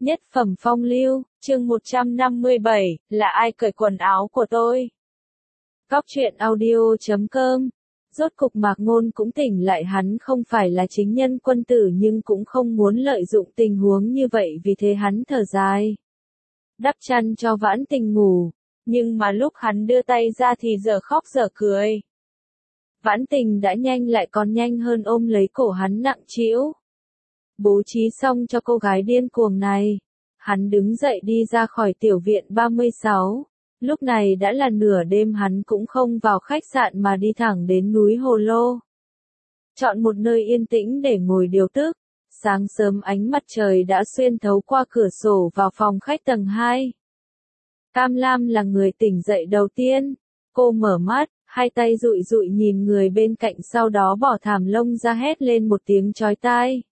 Nhất phẩm phong lưu, chương 157, là ai cởi quần áo của tôi? Góc truyện audio.com. Rốt cục Mạc Ngôn cũng tỉnh lại, hắn không phải là chính nhân quân tử nhưng cũng không muốn lợi dụng tình huống như vậy, vì thế hắn thở dài. Đắp chăn cho Vãn Tình ngủ, nhưng mà lúc hắn đưa tay ra thì dở khóc dở cười. Vãn Tình đã nhanh lại còn nhanh hơn, ôm lấy cổ hắn nặng trĩu. Bố trí xong cho cô gái điên cuồng này. Hắn đứng dậy đi ra khỏi tiểu viện 36. Lúc này đã là nửa đêm, hắn cũng không vào khách sạn mà đi thẳng đến núi Hồ Lô. Chọn một nơi yên tĩnh để ngồi điều tức. Sáng sớm ánh mặt trời đã xuyên thấu qua cửa sổ vào phòng khách tầng 2. Cam Lam là người tỉnh dậy đầu tiên. Cô mở mắt, hai tay dụi dụi nhìn người bên cạnh, sau đó bỏ thảm lông ra, hét lên một tiếng chói tai.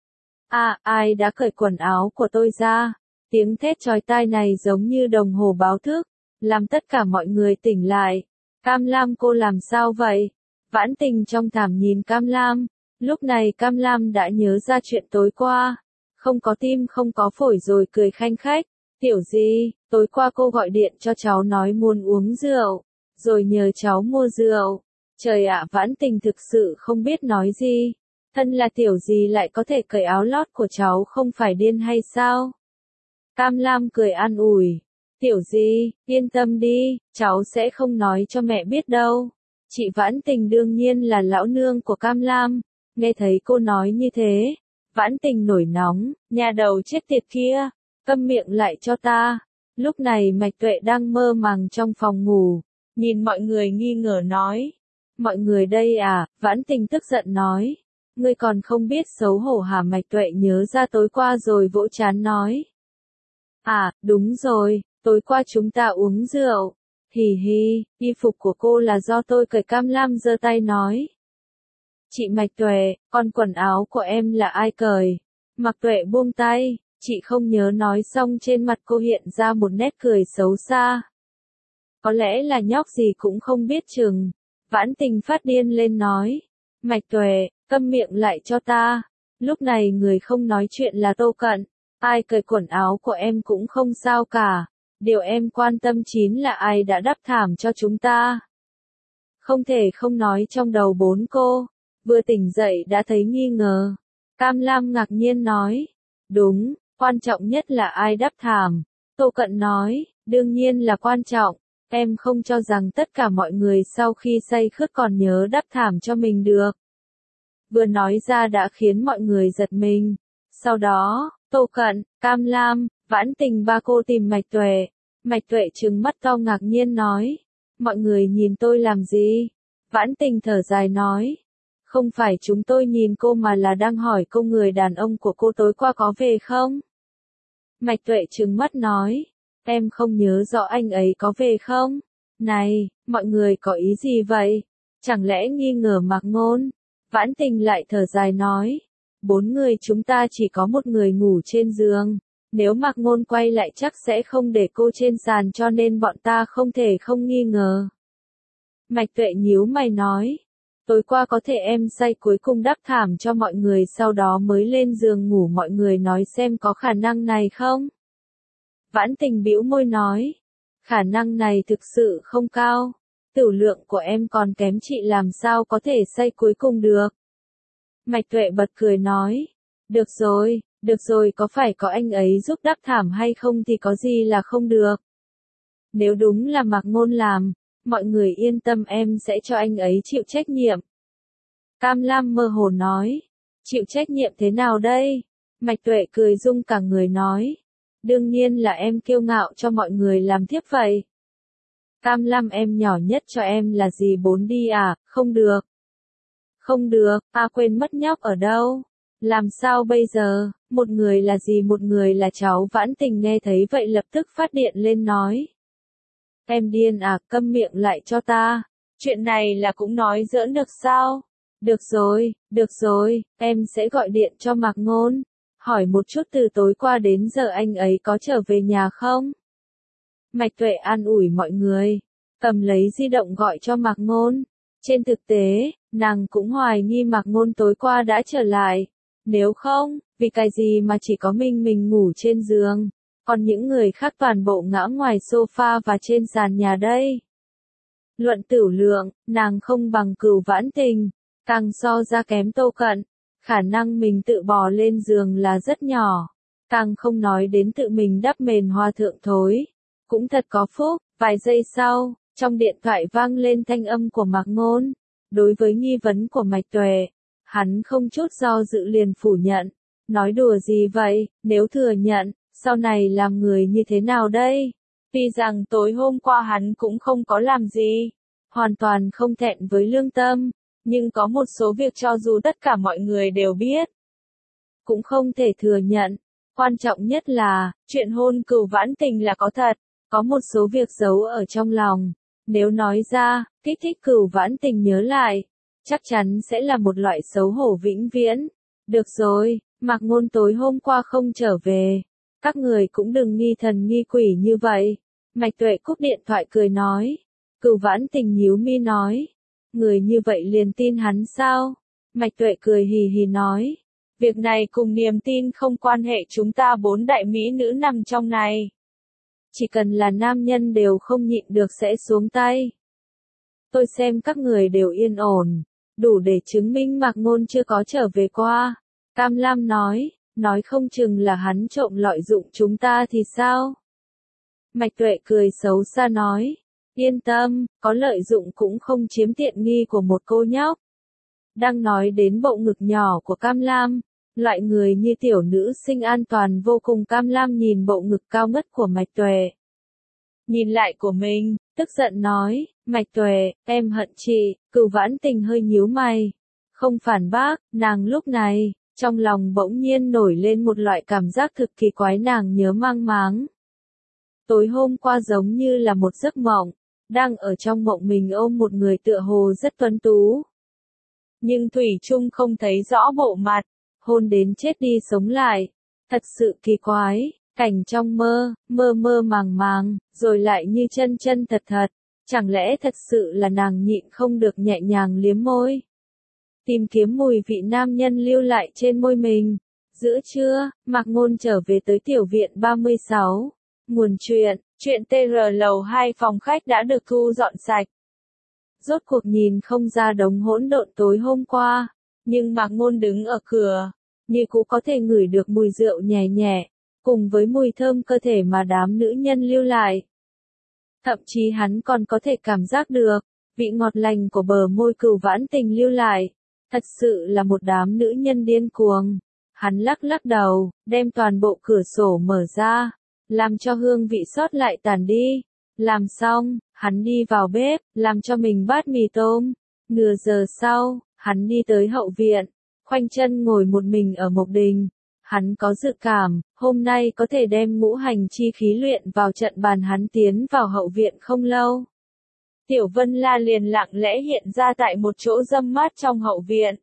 À, ai đã cởi quần áo của tôi ra? Tiếng thét chói tai này giống như đồng hồ báo thức, làm tất cả mọi người tỉnh lại. Cam Lam, cô làm sao vậy? Vãn Tình trong thảm nhìn Cam Lam. Lúc này Cam Lam đã nhớ ra chuyện tối qua. Không có tim không có phổi rồi cười khanh khách. Tiểu gì, tối qua cô gọi điện cho cháu nói muốn uống rượu, rồi nhờ cháu mua rượu. Trời ạ, Vãn Tình thực sự không biết nói gì. Thân là tiểu gì lại có thể cởi áo lót của cháu, không phải điên hay sao? Cam Lam cười an ủi. Tiểu gì, yên tâm đi, cháu sẽ không nói cho mẹ biết đâu. Chị Vãn Tình đương nhiên là lão nương của Cam Lam. Nghe thấy cô nói như thế, Vãn Tình nổi nóng. Nhà đầu chết tiệt kia, câm miệng lại cho ta. Lúc này Mạch Tuệ đang mơ màng trong phòng ngủ, nhìn mọi người nghi ngờ nói. Mọi người đây à? Vãn Tình tức giận nói. Ngươi còn không biết xấu hổ hả? Mạch Tuệ nhớ ra tối qua rồi vỗ trán nói. À, đúng rồi, tối qua chúng ta uống rượu. Hì hì, y phục của cô là do tôi cởi. Cam Lam giơ tay nói. Chị Mạch Tuệ, còn quần áo của em là ai cởi? Mạch Tuệ buông tay, chị không nhớ. Nói xong trên mặt cô hiện ra một nét cười xấu xa. Có lẽ là nhóc gì cũng không biết chừng. Vãn Tình phát điên lên nói. Mạch Tuệ, câm miệng lại cho ta. Lúc này người không nói chuyện là Tô Cận. Ai cởi quần áo của em cũng không sao cả. Điều em quan tâm chính là ai đã đắp thảm cho chúng ta. Không thể không nói, trong đầu bốn cô vừa tỉnh dậy đã thấy nghi ngờ. Cam Lam ngạc nhiên nói. Đúng, quan trọng nhất là ai đắp thảm. Tô Cận nói. Đương nhiên là quan trọng. Em không cho rằng tất cả mọi người sau khi say khướt còn nhớ đắp thảm cho mình được. Vừa nói ra đã khiến mọi người giật mình. Sau đó, Tô Cận, Cam Lam, Vãn Tình ba cô tìm Mạch Tuệ. Mạch Tuệ trừng mắt to ngạc nhiên nói. Mọi người nhìn tôi làm gì? Vãn Tình thở dài nói. Không phải chúng tôi nhìn cô mà là đang hỏi cô người đàn ông của cô tối qua có về không? Mạch Tuệ trừng mắt nói. Em không nhớ rõ anh ấy có về không? Này, mọi người có ý gì vậy? Chẳng lẽ nghi ngờ Mạc Ngôn? Vãn Tình lại thở dài nói. 4 người chúng ta chỉ có một người ngủ trên giường. Nếu Mạc Ngôn quay lại chắc sẽ không để cô trên sàn, cho nên bọn ta không thể không nghi ngờ. Mạch Tuệ nhíu mày nói. Tối qua có thể em say cuối cùng đắp thảm cho mọi người sau đó mới lên giường ngủ, mọi người nói xem có khả năng này không? Vãn Tình bĩu môi nói. Khả năng này thực sự không cao. Tửu lượng của em còn kém, chị làm sao có thể say cuối cùng được? Mạch Tuệ bật cười nói. Được rồi, có phải có anh ấy giúp đắp thảm hay không thì có gì là không được. Nếu đúng là Mạc Ngôn làm, mọi người yên tâm, em sẽ cho anh ấy chịu trách nhiệm. Cam Lam mơ hồ nói. Chịu trách nhiệm thế nào đây? Mạch Tuệ cười rung cả người nói. Đương nhiên là em kiêu ngạo cho mọi người làm thiếp vậy. Cam Lam, em nhỏ nhất cho em là gì 4 đi à? Không được. Không được, quên mất nhóc ở đâu. Làm sao bây giờ? Một người là gì, một người là cháu. Vãn Tình nghe thấy vậy lập tức phát điện lên nói. Em điên à, câm miệng lại cho ta. Chuyện này là cũng nói giỡn được sao? Được rồi, em sẽ gọi điện cho Mạc Ngôn. Hỏi một chút từ tối qua đến giờ anh ấy có trở về nhà không? Mạch Tuệ an ủi mọi người. Cầm lấy di động gọi cho Mạc Ngôn. Trên thực tế, nàng cũng hoài nghi Mạc Ngôn tối qua đã trở lại. Nếu không, Vì cái gì mà chỉ có mình ngủ trên giường, còn những người khác toàn bộ ngã ngoài sofa và trên sàn nhà đây. Luận tửu lượng, nàng không bằng Cửu Vãn Tình, càng so ra kém Tô Cận, khả năng mình tự bò lên giường là rất nhỏ, càng không nói đến tự mình đắp mền hoa thượng thối. Cũng thật có phúc, vài giây sau, trong điện thoại vang lên thanh âm của Mạc Ngôn. Đối với nghi vấn của Mạch Tuệ, hắn không chút do dự liền phủ nhận. Nói đùa gì vậy, nếu thừa nhận, sau này làm người như thế nào đây? Tuy rằng tối hôm qua hắn cũng không có làm gì, hoàn toàn không thẹn với lương tâm, nhưng có một số việc cho dù tất cả mọi người đều biết, cũng không thể thừa nhận. Quan trọng nhất là, chuyện hôn Cửu Vãn Tình là có thật, có một số việc giấu ở trong lòng. Nếu nói ra, kích thích Cửu Vãn Tình nhớ lại, chắc chắn sẽ là một loại xấu hổ vĩnh viễn. Được rồi, Mạc Ngôn tối hôm qua không trở về, các người cũng đừng nghi thần nghi quỷ như vậy. Mạch Tuệ cúp điện thoại cười nói. Cửu Vãn Tình nhíu mi nói. Người như vậy liền tin hắn sao? Mạch Tuệ cười hì hì nói. Việc này cùng niềm tin không quan hệ, chúng ta 4 đại mỹ nữ nằm trong này. Chỉ cần là nam nhân đều không nhịn được sẽ xuống tay. Tôi xem các người đều yên ổn, đủ để chứng minh Mạc Ngôn chưa có trở về qua. Cam Lam nói không chừng là hắn trộm lợi dụng chúng ta thì sao? Mạch Tuệ cười xấu xa nói, yên tâm, có lợi dụng cũng không chiếm tiện nghi của một cô nhóc. Đang nói đến bộ ngực nhỏ của Cam Lam, loại người như tiểu nữ sinh an toàn vô cùng. Cam Lam nhìn bộ ngực cao ngất của Mạch Tuệ. Nhìn lại của mình, tức giận nói, Mạch Tuệ, em hận chị. Cửu Vãn Tình hơi nhíu mày, không phản bác. Nàng lúc này, trong lòng bỗng nhiên nổi lên một loại cảm giác thực kỳ quái, nàng nhớ mang máng. Tối hôm qua giống như là một giấc mộng, đang ở trong mộng mình ôm một người tựa hồ rất tuấn tú. Nhưng thủy chung không thấy rõ bộ mặt, hôn đến chết đi sống lại. Thật sự kỳ quái, cảnh trong mơ, mơ màng, rồi lại như chân thật thật. Chẳng lẽ thật sự là nàng nhịn không được nhẹ nhàng liếm môi, tìm kiếm mùi vị nam nhân lưu lại trên môi mình. Giữa trưa, Mạc Ngôn trở về tới tiểu viện 36. Nguồn chuyện TR lầu 2 phòng khách đã được thu dọn sạch. Rốt cuộc nhìn không ra đống hỗn độn tối hôm qua, nhưng Mạc Ngôn đứng ở cửa, như cũ có thể ngửi được mùi rượu nhẹ nhẹ, cùng với mùi thơm cơ thể mà đám nữ nhân lưu lại. Thậm chí hắn còn có thể cảm giác được vị ngọt lành của bờ môi Cửu Vãn Tình lưu lại. Thật sự là một đám nữ nhân điên cuồng. Hắn lắc đầu, đem toàn bộ cửa sổ mở ra, làm cho hương vị sót lại tàn đi. Làm xong, hắn đi vào bếp, làm cho mình bát mì tôm. Nửa giờ sau, hắn đi tới hậu viện, khoanh chân ngồi một mình ở mộc đình. Hắn có dự cảm, hôm nay có thể đem ngũ hành chi khí luyện vào trận bàn. Hắn tiến vào hậu viện không lâu, Tiểu Vân La liền lặng lẽ hiện ra tại một chỗ râm mát trong hậu viện.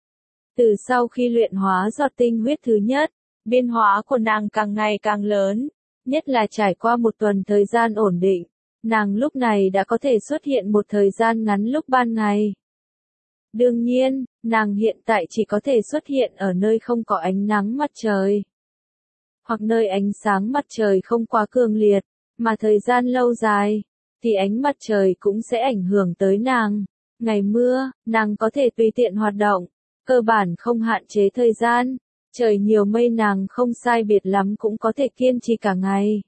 Từ sau khi luyện hóa giọt tinh huyết thứ nhất, biến hóa của nàng càng ngày càng lớn, nhất là trải qua một tuần thời gian ổn định, nàng lúc này đã có thể xuất hiện một thời gian ngắn lúc ban ngày. Đương nhiên, nàng hiện tại chỉ có thể xuất hiện ở nơi không có ánh nắng mặt trời, hoặc nơi ánh sáng mặt trời không quá cường liệt, mà thời gian lâu dài, thì ánh mặt trời cũng sẽ ảnh hưởng tới nàng. Ngày mưa, nàng có thể tùy tiện hoạt động, cơ bản không hạn chế thời gian. Trời nhiều mây nàng không sai biệt lắm cũng có thể kiên trì cả ngày.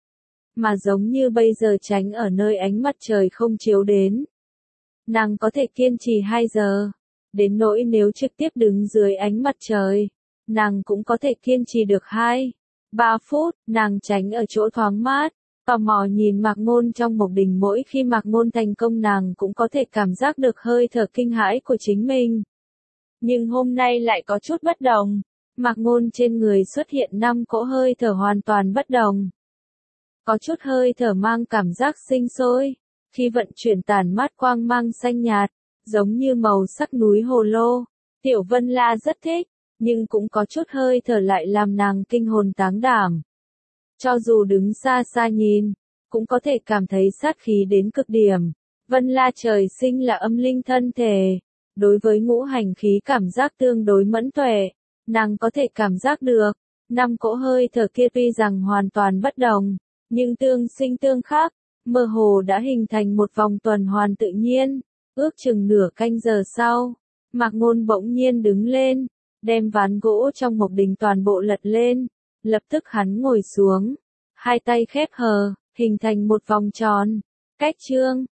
Mà giống như bây giờ tránh ở nơi ánh mặt trời không chiếu đến, nàng có thể kiên trì 2 giờ. Đến nỗi nếu trực tiếp đứng dưới ánh mặt trời, nàng cũng có thể kiên trì được 2-3 phút. Nàng tránh ở chỗ thoáng mát, tò mò nhìn Mạc Ngôn trong mộc đình. Mỗi khi Mạc Ngôn thành công nàng cũng có thể cảm giác được hơi thở kinh hãi của chính mình. Nhưng hôm nay lại có chút bất đồng. Mạc Ngôn trên người xuất hiện 5 cỗ hơi thở hoàn toàn bất đồng. Có chút hơi thở mang cảm giác sinh sôi, khi vận chuyển tản mát quang mang xanh nhạt, giống như màu sắc núi hồ lô. Tiểu Vân La rất thích, nhưng cũng có chút hơi thở lại làm nàng kinh hồn táng đảm. Cho dù đứng xa xa nhìn, cũng có thể cảm thấy sát khí đến cực điểm. Vân La trời sinh là âm linh thân thể, đối với ngũ hành khí cảm giác tương đối mẫn tuệ. Nàng có thể cảm giác được, 5 cỗ hơi thở kia tuy rằng hoàn toàn bất đồng, nhưng tương sinh tương khắc, mơ hồ đã hình thành một vòng tuần hoàn tự nhiên. Ước chừng nửa canh giờ sau, Mạc Ngôn bỗng nhiên đứng lên, đem ván gỗ trong Mộc Đình toàn bộ lật lên, lập tức hắn ngồi xuống, hai tay khép hờ, hình thành một vòng tròn. Cách chương